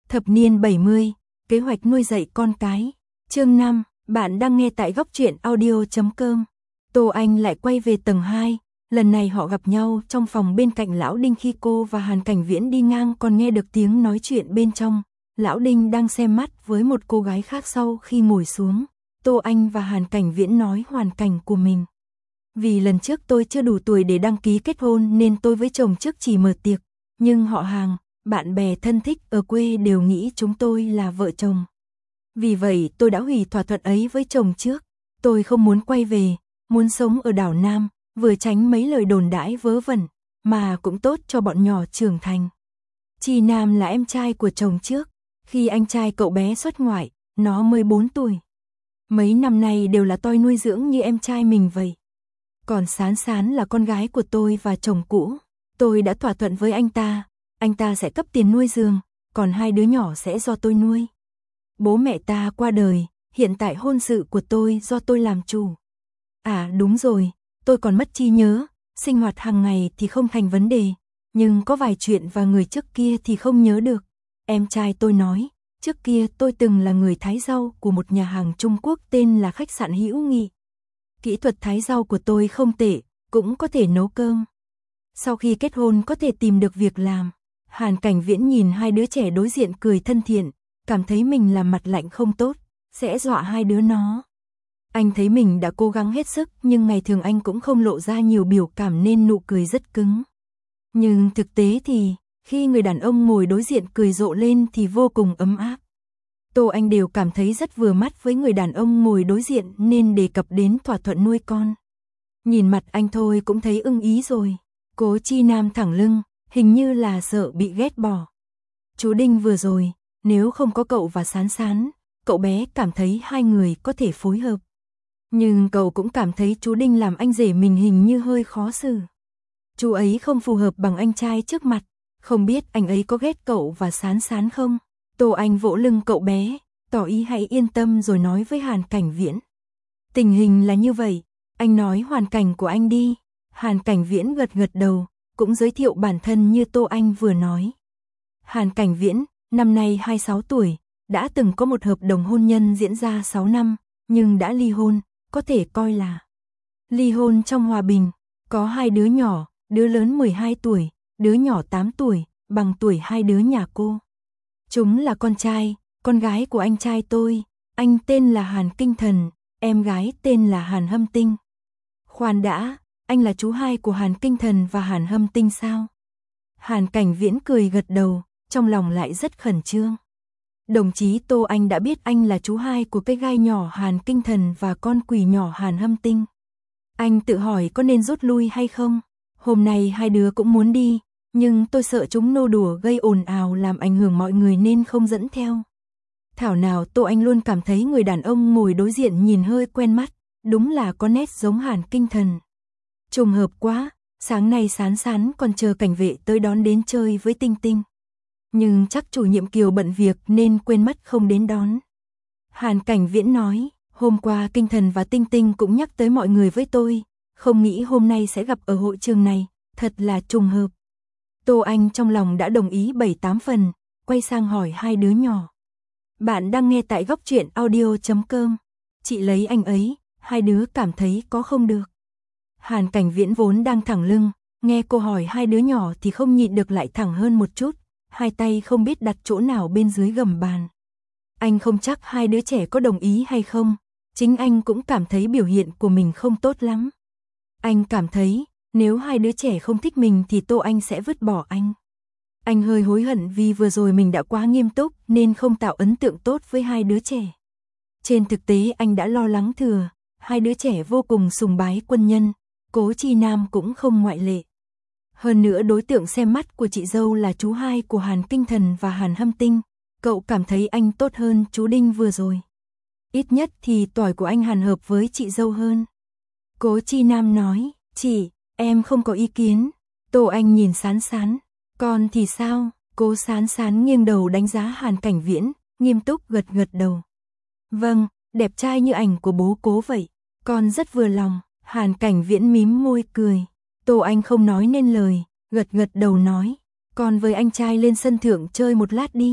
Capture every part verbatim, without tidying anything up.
Thập niên bảy mươi, kế hoạch nuôi dạy con cái. Chương năm, bạn đang nghe tại góc truyện audio chấm com. Tô Anh lại quay về tầng hai, lần này họ gặp nhau trong phòng bên cạnh Lão Đinh khi cô và Hàn Cảnh Viễn đi ngang còn nghe được tiếng nói chuyện bên trong. Lão Đinh đang xem mắt với một cô gái khác sau khi ngồi xuống. Tô Anh và Hàn Cảnh Viễn nói hoàn cảnh của mình. Vì lần trước tôi chưa đủ tuổi để đăng ký kết hôn nên tôi với chồng trước chỉ mở tiệc, nhưng họ hàng, bạn bè thân thích ở quê đều nghĩ chúng tôi là vợ chồng. Vì vậy tôi đã hủy thỏa thuận ấy với chồng trước. Tôi không muốn quay về, muốn sống ở đảo Nam, vừa tránh mấy lời đồn đãi vớ vẩn, mà cũng tốt cho bọn nhỏ trưởng thành. Chi Nam là em trai của chồng trước, khi anh trai cậu bé xuất ngoại, nó mới bốn tuổi. Mấy năm nay đều là tôi nuôi dưỡng như em trai mình vậy. Còn Sán Sán là con gái của tôi và chồng cũ. Tôi đã thỏa thuận với anh ta, anh ta sẽ cấp tiền nuôi giường, còn hai đứa nhỏ sẽ do tôi nuôi. Bố mẹ ta qua đời, hiện tại hôn sự của tôi do tôi làm chủ. À đúng rồi, tôi còn mất trí nhớ, sinh hoạt hàng ngày thì không thành vấn đề, nhưng có vài chuyện và người trước kia thì không nhớ được. Em trai tôi nói, trước kia tôi từng là người thái rau của một nhà hàng Trung Quốc tên là khách sạn Hữu Nghị. Kỹ thuật thái rau của tôi không tệ, cũng có thể nấu cơm. Sau khi kết hôn có thể tìm được việc làm. Hàn Cảnh Viễn nhìn hai đứa trẻ đối diện cười thân thiện, cảm thấy mình làm mặt lạnh không tốt, sẽ dọa hai đứa nó. Anh thấy mình đã cố gắng hết sức nhưng ngày thường anh cũng không lộ ra nhiều biểu cảm nên nụ cười rất cứng. Nhưng thực tế thì, khi người đàn ông ngồi đối diện cười rộ lên thì vô cùng ấm áp. Tô Anh đều cảm thấy rất vừa mắt với người đàn ông ngồi đối diện nên đề cập đến thỏa thuận nuôi con. Nhìn mặt anh thôi cũng thấy ưng ý rồi. Cố Chi Nam thẳng lưng, hình như là sợ bị ghét bỏ. Chú Đinh vừa rồi, nếu không có cậu và Sán Sán, cậu bé cảm thấy hai người có thể phối hợp. Nhưng cậu cũng cảm thấy chú Đinh làm anh rể mình hình như hơi khó xử. Chú ấy không phù hợp bằng anh trai trước mặt, không biết anh ấy có ghét cậu và Sán Sán không? Tô Anh vỗ lưng cậu bé, tỏ ý hãy yên tâm rồi nói với Hàn Cảnh Viễn. Tình hình là như vậy, anh nói hoàn cảnh của anh đi. Hàn Cảnh Viễn gật gật đầu, cũng giới thiệu bản thân như Tô Anh vừa nói. Hàn Cảnh Viễn, năm nay hai mươi sáu tuổi, đã từng có một hợp đồng hôn nhân diễn ra sáu năm, nhưng đã ly hôn, có thể coi là ly hôn trong hòa bình. Có hai đứa nhỏ, đứa lớn mười hai tuổi, đứa nhỏ tám tuổi, bằng tuổi hai đứa nhà cô. Chúng là con trai, con gái của anh trai tôi, anh tên là Hàn Kinh Thần, em gái tên là Hàn Hâm Tinh. Khoan đã, anh là chú hai của Hàn Kinh Thần và Hàn Hâm Tinh sao? Hàn Cảnh Viễn cười gật đầu, trong lòng lại rất khẩn trương. Đồng chí Tô Anh đã biết anh là chú hai của cái gai nhỏ Hàn Kinh Thần và con quỷ nhỏ Hàn Hâm Tinh. Anh tự hỏi có nên rút lui hay không? Hôm nay hai đứa cũng muốn đi, nhưng tôi sợ chúng nô đùa gây ồn ào làm ảnh hưởng mọi người nên không dẫn theo. Thảo nào Tô Anh luôn cảm thấy người đàn ông ngồi đối diện nhìn hơi quen mắt, đúng là có nét giống Hàn Kinh Thần. Trùng hợp quá, sáng nay Sán Sán còn chờ cảnh vệ tới đón đến chơi với Tinh Tinh. Nhưng chắc chủ nhiệm Kiều bận việc nên quên mất không đến đón. Hàn Cảnh Viễn nói, hôm qua Kinh Thần và Tinh Tinh cũng nhắc tới mọi người với tôi, không nghĩ hôm nay sẽ gặp ở hội trường này, thật là trùng hợp. Tô Anh trong lòng đã đồng ý bảy tám phần, quay sang hỏi hai đứa nhỏ. Bạn đang nghe tại góc truyện audio chấm com. Chị lấy anh ấy, hai đứa cảm thấy có không được. Hàn Cảnh Viễn vốn đang thẳng lưng, nghe cô hỏi hai đứa nhỏ thì không nhịn được lại thẳng hơn một chút, hai tay không biết đặt chỗ nào bên dưới gầm bàn. Anh không chắc hai đứa trẻ có đồng ý hay không, chính anh cũng cảm thấy biểu hiện của mình không tốt lắm. Anh cảm thấy, nếu hai đứa trẻ không thích mình thì Tô Anh sẽ vứt bỏ anh. Anh hơi hối hận vì vừa rồi mình đã quá nghiêm túc nên không tạo ấn tượng tốt với hai đứa trẻ. Trên thực tế anh đã lo lắng thừa, hai đứa trẻ vô cùng sùng bái quân nhân, Cố Chi Nam cũng không ngoại lệ. Hơn nữa đối tượng xem mắt của chị dâu là chú hai của Hàn Kinh Thần và Hàn Hâm Tinh, cậu cảm thấy anh tốt hơn chú Đinh vừa rồi. Ít nhất thì tỏi của anh Hàn hợp với chị dâu hơn. Cố Chi Nam nói, chị, em không có ý kiến. Tô Anh nhìn Sán Sán, con thì sao? Cố Sán Sán nghiêng đầu đánh giá Hàn Cảnh Viễn, nghiêm túc gật gật đầu. Vâng, đẹp trai như ảnh của bố Cố vậy, con rất vừa lòng. Hàn Cảnh Viễn mím môi cười. Tô Anh không nói nên lời, gật gật đầu nói, con với anh trai lên sân thượng chơi một lát đi.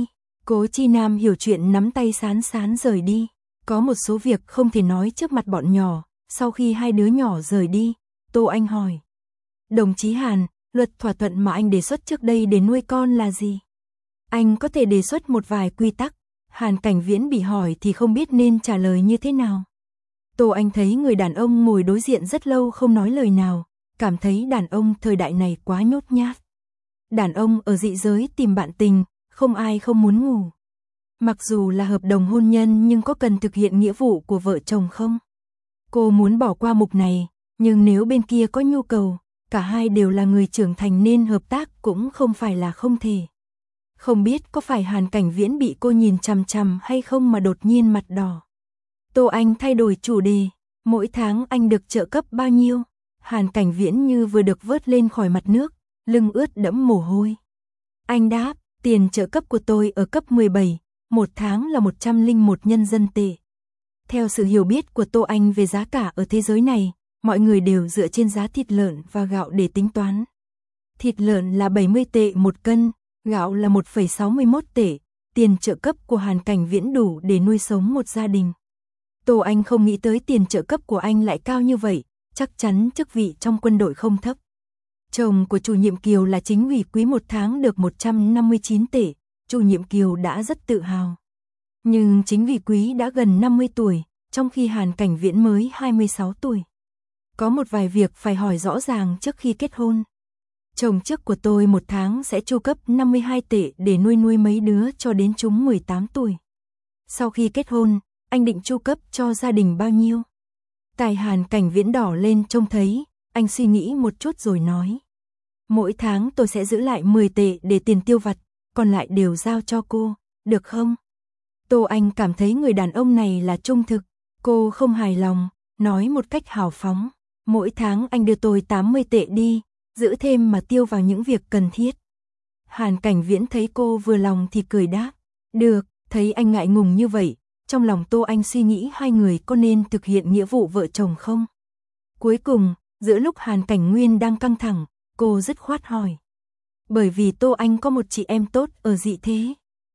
Cố Chi Nam hiểu chuyện nắm tay sán sán rời đi. Có một số việc không thể nói trước mặt bọn nhỏ. Sau khi hai đứa nhỏ rời đi, Tô Anh hỏi. Đồng chí Hàn, luật thỏa thuận mà anh đề xuất trước đây để nuôi con là gì? Anh có thể đề xuất một vài quy tắc. Hàn Cảnh Viễn bị hỏi thì không biết nên trả lời như thế nào. Tô Anh thấy người đàn ông ngồi đối diện rất lâu không nói lời nào, cảm thấy đàn ông thời đại này quá nhút nhát. Đàn ông ở dị giới tìm bạn tình, không ai không muốn ngủ. Mặc dù là hợp đồng hôn nhân nhưng có cần thực hiện nghĩa vụ của vợ chồng không? Cô muốn bỏ qua mục này, nhưng nếu bên kia có nhu cầu, cả hai đều là người trưởng thành nên hợp tác cũng không phải là không thể. Không biết có phải Hàn Cảnh Viễn bị cô nhìn chằm chằm hay không mà đột nhiên mặt đỏ. Tô Anh thay đổi chủ đề, mỗi tháng anh được trợ cấp bao nhiêu? Hàn Cảnh Viễn như vừa được vớt lên khỏi mặt nước, lưng ướt đẫm mồ hôi. Anh đáp, tiền trợ cấp của tôi ở cấp mười bảy, một tháng là một trăm lẻ một nhân dân tệ. Theo sự hiểu biết của Tô Anh về giá cả ở thế giới này, mọi người đều dựa trên giá thịt lợn và gạo để tính toán. Thịt lợn là bảy mươi tệ một cân, gạo là một phẩy sáu mươi mốt tệ, tiền trợ cấp của Hàn Cảnh Viễn đủ để nuôi sống một gia đình. Tô Anh không nghĩ tới tiền trợ cấp của anh lại cao như vậy, chắc chắn chức vị trong quân đội không thấp. Chồng của chủ nhiệm Kiều là chính ủy quý một tháng được một trăm năm mươi chín tệ, chủ nhiệm Kiều đã rất tự hào. Nhưng chính ủy quý đã gần năm mươi tuổi, trong khi Hàn Cảnh Viễn mới hai mươi sáu tuổi. Có một vài việc phải hỏi rõ ràng trước khi kết hôn. Chồng trước của tôi một tháng sẽ chu cấp năm mươi hai tệ để nuôi nuôi mấy đứa cho đến chúng mười tám tuổi. Sau khi kết hôn, anh định chu cấp cho gia đình bao nhiêu? Tài Hàn Cảnh Viễn đỏ lên trông thấy, anh suy nghĩ một chút rồi nói. Mỗi tháng tôi sẽ giữ lại mười tệ để tiền tiêu vặt, còn lại đều giao cho cô, được không? Tô Anh cảm thấy người đàn ông này là trung thực, cô không hài lòng, nói một cách hào phóng. Mỗi tháng anh đưa tôi tám mươi tệ đi, giữ thêm mà tiêu vào những việc cần thiết. Hàn Cảnh Viễn thấy cô vừa lòng thì cười đáp. Được, thấy anh ngại ngùng như vậy, trong lòng Tô Anh suy nghĩ hai người có nên thực hiện nghĩa vụ vợ chồng không? Cuối cùng, giữa lúc Hàn Cảnh Nguyên đang căng thẳng, cô dứt khoát hỏi. Bởi vì Tô Anh có một chị em tốt ở dị thế.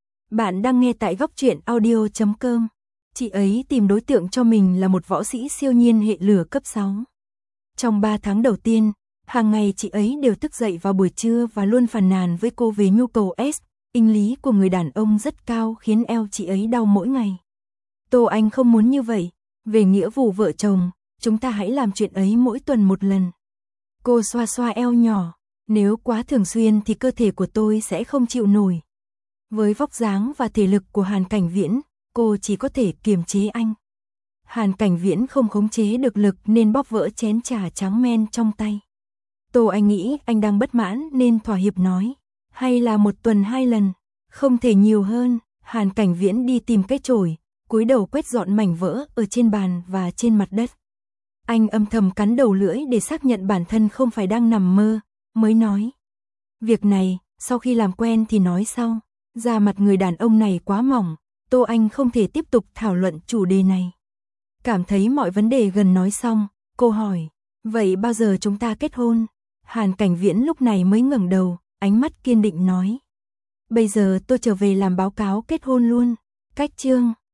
Bạn đang nghe tại góc truyện audio chấm com. Chị ấy tìm đối tượng cho mình là một võ sĩ siêu nhiên hệ lửa cấp sáu. Trong ba tháng đầu tiên, hàng ngày chị ấy đều thức dậy vào buổi trưa và luôn phàn nàn với cô về nhu cầu S, sinh lý của người đàn ông rất cao khiến eo chị ấy đau mỗi ngày. Tô Anh không muốn như vậy, về nghĩa vụ vợ chồng, chúng ta hãy làm chuyện ấy mỗi tuần một lần. Cô xoa xoa eo nhỏ, nếu quá thường xuyên thì cơ thể của tôi sẽ không chịu nổi. Với vóc dáng và thể lực của Hàn Cảnh Viễn, cô chỉ có thể kiềm chế anh. Hàn Cảnh Viễn không khống chế được lực nên bóp vỡ chén trà trắng men trong tay. Tô Anh nghĩ anh đang bất mãn nên thỏa hiệp nói, hay là một tuần hai lần, không thể nhiều hơn. Hàn Cảnh Viễn đi tìm cái chổi, cúi đầu quét dọn mảnh vỡ ở trên bàn và trên mặt đất. Anh âm thầm cắn đầu lưỡi để xác nhận bản thân không phải đang nằm mơ, mới nói. Việc này, sau khi làm quen thì nói sau. Da mặt người đàn ông này quá mỏng, Tô Anh không thể tiếp tục thảo luận chủ đề này. Cảm thấy mọi vấn đề gần nói xong, cô hỏi, vậy bao giờ chúng ta kết hôn? Hàn Cảnh Viễn lúc này mới ngẩng đầu, ánh mắt kiên định nói. Bây giờ tôi trở về làm báo cáo kết hôn luôn. Cách chương